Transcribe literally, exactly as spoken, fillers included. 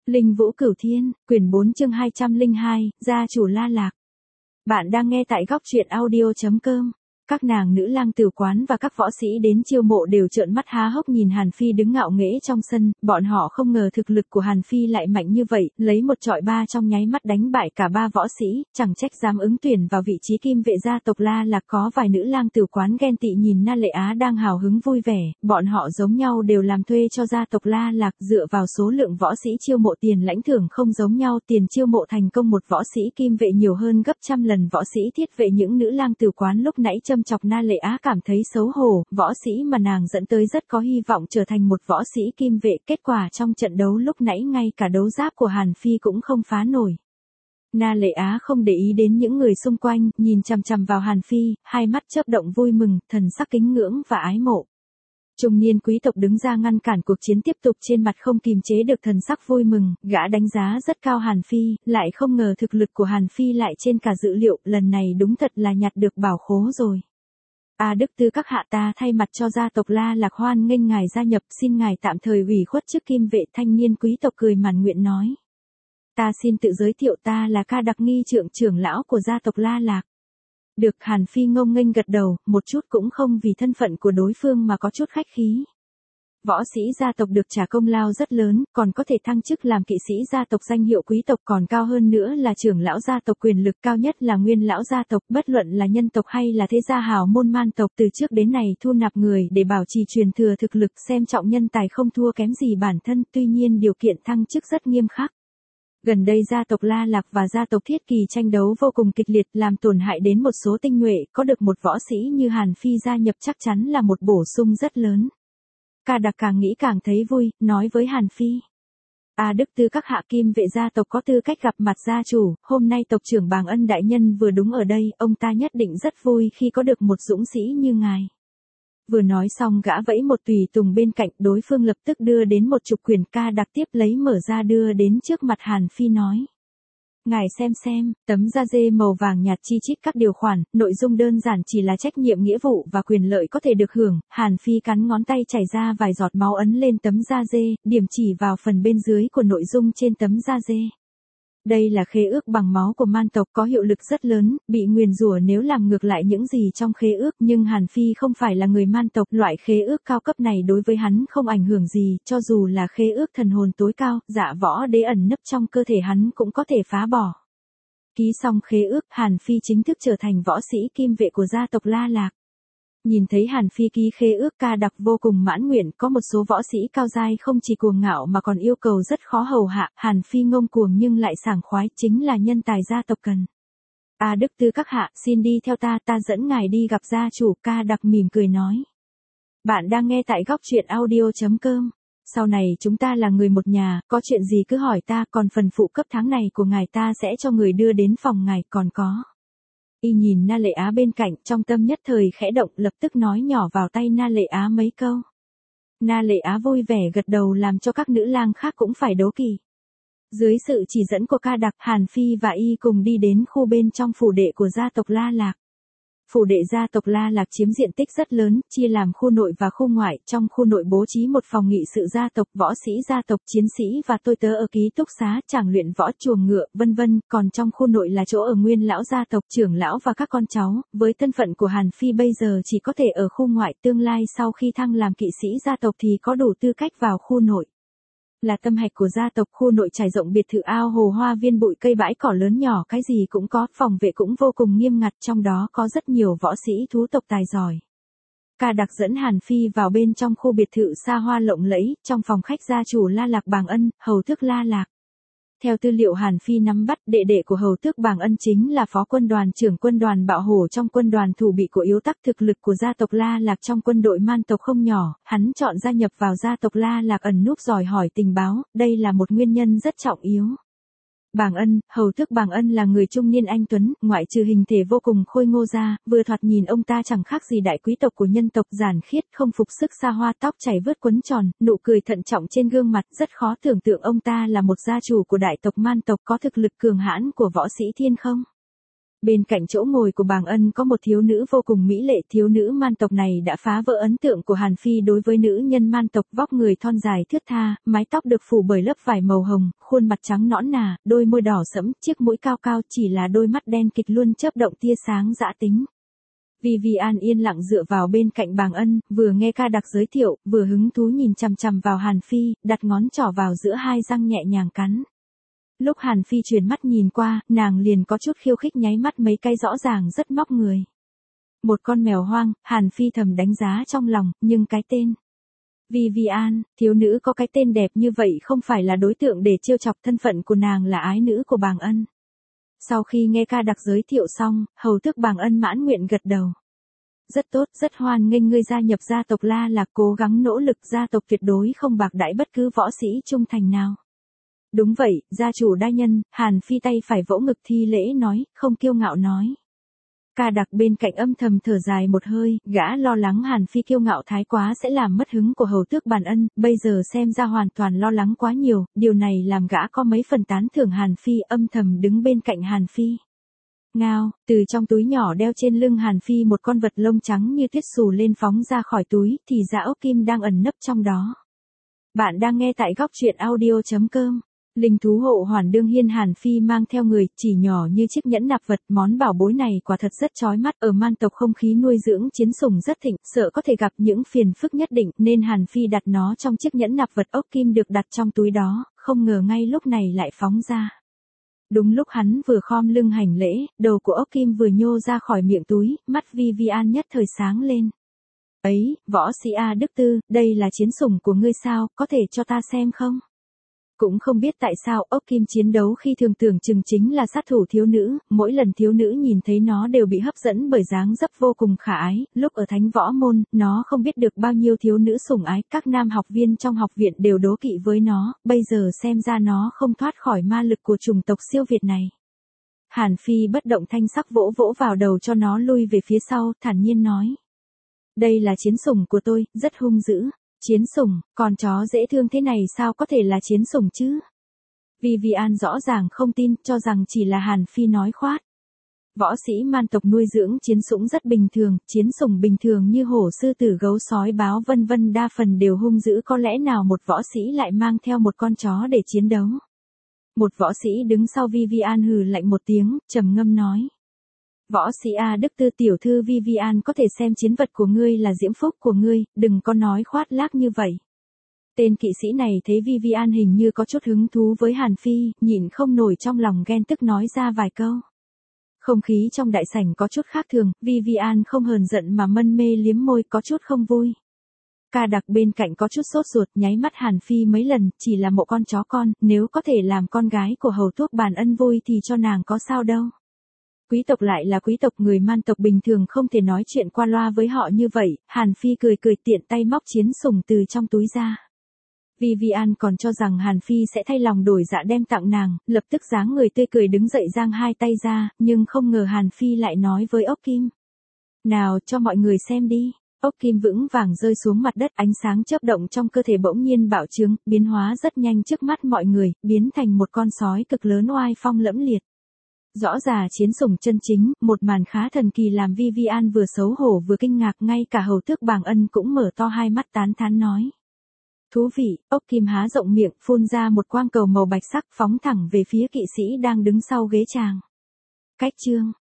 Linh Vũ Cửu Thiên, quyển bốn chương hai trăm lẻ hai, gia chủ La Lạc. Bạn đang nghe tại góc truyện audio chấm com. Các nàng nữ lang tử quán và các võ sĩ đến chiêu mộ đều trợn mắt há hốc nhìn Hàn Phi đứng ngạo nghễ trong sân, bọn họ không ngờ thực lực của Hàn Phi lại mạnh như vậy, lấy một trọi ba trong nháy mắt đánh bại cả ba võ sĩ, chẳng trách dám ứng tuyển vào vị trí kim vệ gia tộc La Lạc. Có vài nữ lang tử quán ghen tị nhìn Na Lệ Á đang hào hứng vui vẻ, bọn họ giống nhau đều làm thuê cho gia tộc La Lạc, dựa vào số lượng võ sĩ chiêu mộ tiền lãnh thưởng không giống nhau, tiền chiêu mộ thành công một võ sĩ kim vệ nhiều hơn gấp trăm lần võ sĩ thiết vệ. Những nữ lang tử quán lúc nãy châm chọc Na Lệ Á cảm thấy xấu hổ, võ sĩ mà nàng dẫn tới rất có hy vọng trở thành một võ sĩ kim vệ, kết quả trong trận đấu lúc nãy ngay cả đấu giáp của Hàn Phi cũng không phá nổi. Na Lệ Á không để ý đến những người xung quanh, nhìn chằm chằm vào Hàn Phi, hai mắt chớp động vui mừng, thần sắc kính ngưỡng và ái mộ. Trung niên quý tộc đứng ra ngăn cản cuộc chiến tiếp tục, trên mặt không kìm chế được thần sắc vui mừng, gã đánh giá rất cao Hàn Phi, lại không ngờ thực lực của Hàn Phi lại trên cả dự liệu, lần này đúng thật là nhặt được bảo khố rồi. A Đức Tư các hạ, ta thay mặt cho gia tộc La Lạc hoan nghênh ngài gia nhập, xin ngài tạm thời ủy khuất chức kim vệ. Thanh niên quý tộc cười mãn nguyện nói. Ta xin tự giới thiệu, ta là Ca Đặc Nghi Trượng, trưởng lão của gia tộc La Lạc. Được. Hàn Phi ngông nghênh gật đầu, một chút cũng không vì thân phận của đối phương mà có chút khách khí. Võ sĩ gia tộc được trả công lao rất lớn, còn có thể thăng chức làm kỵ sĩ gia tộc, danh hiệu quý tộc còn cao hơn nữa là trưởng lão gia tộc, quyền lực cao nhất là nguyên lão gia tộc. Bất luận là nhân tộc hay là thế gia hào môn man tộc, từ trước đến nay thu nạp người để bảo trì truyền thừa thực lực, xem trọng nhân tài không thua kém gì bản thân, tuy nhiên điều kiện thăng chức rất nghiêm khắc. Gần đây gia tộc La Lạc và gia tộc Thiết Kỳ tranh đấu vô cùng kịch liệt, làm tổn hại đến một số tinh nhuệ, có được một võ sĩ như Hàn Phi gia nhập chắc chắn là một bổ sung rất lớn. Ca Đặc càng nghĩ càng thấy vui, nói với Hàn Phi. A Đức Tư các hạ, kim vệ gia tộc có tư cách gặp mặt gia chủ, hôm nay tộc trưởng Bàng Ân đại nhân vừa đúng ở đây, ông ta nhất định rất vui khi có được một dũng sĩ như ngài. Vừa nói xong gã vẫy một tùy tùng bên cạnh, đối phương lập tức đưa đến một chục quyển. Ca Đặc tiếp lấy mở ra đưa đến trước mặt Hàn Phi nói. Ngài xem xem, tấm da dê màu vàng nhạt chi chít các điều khoản, nội dung đơn giản chỉ là trách nhiệm, nghĩa vụ và quyền lợi có thể được hưởng. Hàn Phi cắn ngón tay, chảy ra vài giọt máu ấn lên tấm da dê, điểm chỉ vào phần bên dưới của nội dung trên tấm da dê. Đây là khế ước bằng máu của man tộc, có hiệu lực rất lớn, bị nguyền rủa nếu làm ngược lại những gì trong khế ước, nhưng Hàn Phi không phải là người man tộc, loại khế ước cao cấp này đối với hắn không ảnh hưởng gì, cho dù là khế ước thần hồn tối cao, dạ võ đế ẩn nấp trong cơ thể hắn cũng có thể phá bỏ. Ký xong khế ước, Hàn Phi chính thức trở thành võ sĩ kim vệ của gia tộc La Lạc. Nhìn thấy Hàn Phi ký khế ước, Ca Đặc vô cùng mãn nguyện, có một số võ sĩ cao giai không chỉ cuồng ngạo mà còn yêu cầu rất khó hầu hạ, Hàn Phi ngông cuồng nhưng lại sảng khoái, chính là nhân tài gia tộc cần. A Đức Tư các hạ, xin đi theo ta, ta dẫn ngài đi gặp gia chủ. Ca Đặc mỉm cười nói. Bạn đang nghe tại góc truyện audio chấm com. Sau này chúng ta là người một nhà, có chuyện gì cứ hỏi ta, còn phần phụ cấp tháng này của ngài ta sẽ cho người đưa đến phòng ngài, còn có. Y nhìn Na Lệ Á bên cạnh, trong tâm nhất thời khẽ động, lập tức nói nhỏ vào tay Na Lệ Á mấy câu. Na Lệ Á vui vẻ gật đầu, làm cho các nữ lang khác cũng phải đố kỵ. Dưới sự chỉ dẫn của Ca Đặc, Hàn Phi và Y cùng đi đến khu bên trong phủ đệ của gia tộc La Lạc. Phủ đệ gia tộc La Lạc chiếm diện tích rất lớn, chia làm khu nội và khu ngoại, trong khu nội bố trí một phòng nghị sự gia tộc, võ sĩ gia tộc, chiến sĩ và tôi tớ ở ký túc xá, tràng luyện võ, chuồng ngựa, vân vân, còn trong khu nội là chỗ ở nguyên lão gia tộc, trưởng lão và các con cháu. Với thân phận của Hàn Phi bây giờ chỉ có thể ở khu ngoại, tương lai sau khi thăng làm kỵ sĩ gia tộc thì có đủ tư cách vào khu nội. Là tâm hạch của gia tộc, khu nội trải rộng biệt thự, ao hồ, hoa viên, bụi cây, bãi cỏ lớn nhỏ, cái gì cũng có, phòng vệ cũng vô cùng nghiêm ngặt, trong đó có rất nhiều võ sĩ thú tộc tài giỏi. Ca Đặc dẫn Hàn Phi vào bên trong khu biệt thự xa hoa lộng lẫy, trong phòng khách gia chủ La Lạc Bàng Ân, hầu tước La Lạc. Theo tư liệu Hàn Phi nắm bắt, đệ đệ của hầu tước Bàng Ân chính là phó quân đoàn trưởng quân đoàn Bạo Hổ trong quân đoàn thủ bị của Yếu Tắc. Thực lực của gia tộc La Lạc trong quân đội man tộc không nhỏ, hắn chọn gia nhập vào gia tộc La Lạc ẩn núp đòi hỏi tình báo, đây là một nguyên nhân rất trọng yếu. Bàng Ân, hầu tước Bàng Ân là người trung niên anh tuấn, ngoại trừ hình thể vô cùng khôi ngô ra, vừa thoạt nhìn ông ta chẳng khác gì đại quý tộc của nhân tộc, giản khiết, không phục sức xa hoa, tóc chảy vớt quấn tròn, nụ cười thận trọng trên gương mặt, rất khó tưởng tượng ông ta là một gia chủ của đại tộc man tộc, có thực lực cường hãn của võ sĩ thiên không. Bên cạnh chỗ ngồi của Bàng Ân có một thiếu nữ vô cùng mỹ lệ, thiếu nữ man tộc này đã phá vỡ ấn tượng của Hàn Phi đối với nữ nhân man tộc, vóc người thon dài thướt tha, mái tóc được phủ bởi lớp vải màu hồng, khuôn mặt trắng nõn nà, đôi môi đỏ sẫm, chiếc mũi cao cao, chỉ là đôi mắt đen kịch luôn chớp động tia sáng dã tính. Vivian yên lặng dựa vào bên cạnh Bàng Ân, vừa nghe ca đặc giới thiệu, vừa hứng thú nhìn chằm chằm vào Hàn Phi, đặt ngón trỏ vào giữa hai răng nhẹ nhàng cắn. Lúc Hàn Phi chuyển mắt nhìn qua, nàng liền có chút khiêu khích nháy mắt mấy cái rõ ràng rất móc người. Một con mèo hoang, Hàn Phi thầm đánh giá trong lòng, nhưng cái tên Vivian, thiếu nữ có cái tên đẹp như vậy không phải là đối tượng để trêu chọc, thân phận của nàng là ái nữ của Bàng Ân. Sau khi nghe ca đặc giới thiệu xong, hầu tước Bàng Ân mãn nguyện gật đầu. Rất tốt, rất hoan nghênh ngươi gia nhập gia tộc La Lạc, cố gắng nỗ lực, gia tộc tuyệt đối không bạc đãi bất cứ võ sĩ trung thành nào. Đúng vậy, gia chủ đại nhân, Hàn Phi tay phải vỗ ngực thi lễ nói, không kiêu ngạo nói. Ca đặc bên cạnh âm thầm thở dài một hơi, gã lo lắng Hàn Phi kiêu ngạo thái quá sẽ làm mất hứng của hầu tước Bàng Ân, bây giờ xem ra hoàn toàn lo lắng quá nhiều, điều này làm gã có mấy phần tán thưởng Hàn Phi, âm thầm đứng bên cạnh Hàn Phi. Ngao, từ trong túi nhỏ đeo trên lưng Hàn Phi một con vật lông trắng như tuyết xù lên phóng ra khỏi túi, thì ra ốc kim đang ẩn nấp trong đó. Bạn đang nghe tại góc truyện audio chấm com. Linh thú hộ hoàn đương hiên Hàn Phi mang theo người, chỉ nhỏ như chiếc nhẫn nạp vật, món bảo bối này quả thật rất chói mắt, ở man tộc không khí nuôi dưỡng chiến sủng rất thịnh, sợ có thể gặp những phiền phức nhất định, nên Hàn Phi đặt nó trong chiếc nhẫn nạp vật, ốc kim được đặt trong túi đó, không ngờ ngay lúc này lại phóng ra. Đúng lúc hắn vừa khom lưng hành lễ, đầu của ốc kim vừa nhô ra khỏi miệng túi, mắt Vivian nhất thời sáng lên. Ấy, võ sĩ A Đức Tư, đây là chiến sủng của ngươi sao, có thể cho ta xem không? Cũng không biết tại sao ốc kim chiến đấu khi thường tưởng chừng chính là sát thủ thiếu nữ, mỗi lần thiếu nữ nhìn thấy nó đều bị hấp dẫn bởi dáng dấp vô cùng khả ái, lúc ở thánh võ môn, nó không biết được bao nhiêu thiếu nữ sủng ái, các nam học viên trong học viện đều đố kỵ với nó, bây giờ xem ra nó không thoát khỏi ma lực của chủng tộc siêu việt này. Hàn Phi bất động thanh sắc vỗ vỗ vào đầu cho nó lui về phía sau, thản nhiên nói. Đây là chiến sủng của tôi, rất hung dữ. Chiến sủng, con chó dễ thương thế này sao có thể là chiến sủng chứ? Vivian rõ ràng không tin, cho rằng chỉ là Hàn Phi nói khoác. Võ sĩ man tộc nuôi dưỡng chiến sủng rất bình thường, chiến sủng bình thường như hổ sư tử gấu sói báo vân vân đa phần đều hung dữ, có lẽ nào một võ sĩ lại mang theo một con chó để chiến đấu? Một võ sĩ đứng sau Vivian hừ lạnh một tiếng, trầm ngâm nói. Võ sĩ A Đức Tư, tiểu thư Vivian có thể xem chiến vật của ngươi là diễm phúc của ngươi, đừng có nói khoác lác như vậy. Tên kỵ sĩ này thấy Vivian hình như có chút hứng thú với Hàn Phi, nhịn không nổi trong lòng ghen tức nói ra vài câu. Không khí trong đại sảnh có chút khác thường, Vivian không hờn giận mà mân mê liếm môi, có chút không vui. Ca đặc bên cạnh có chút sốt ruột, nháy mắt Hàn Phi mấy lần, chỉ là một con chó con, nếu có thể làm con gái của hầu tước Bàng Ân vui thì cho nàng có sao đâu. Quý tộc lại là quý tộc, người man tộc bình thường không thể nói chuyện qua loa với họ như vậy, Hàn Phi cười cười tiện tay móc chiến sủng từ trong túi ra. Vivian còn cho rằng Hàn Phi sẽ thay lòng đổi dạ đem tặng nàng, lập tức dáng người tươi cười đứng dậy giang hai tay ra, nhưng không ngờ Hàn Phi lại nói với ốc kim. Nào cho mọi người xem đi. Ốc kim vững vàng rơi xuống mặt đất, ánh sáng chớp động trong cơ thể bỗng nhiên bạo trướng, biến hóa rất nhanh trước mắt mọi người, biến thành một con sói cực lớn oai phong lẫm liệt. Rõ ràng chiến sủng chân chính, một màn khá thần kỳ làm Vivian vừa xấu hổ vừa kinh ngạc, ngay cả hầu tước Bàng Ân cũng mở to hai mắt tán thán nói. Thú vị, ốc kim há rộng miệng, phun ra một quang cầu màu bạch sắc phóng thẳng về phía kỵ sĩ đang đứng sau ghế tràng. Cách chương.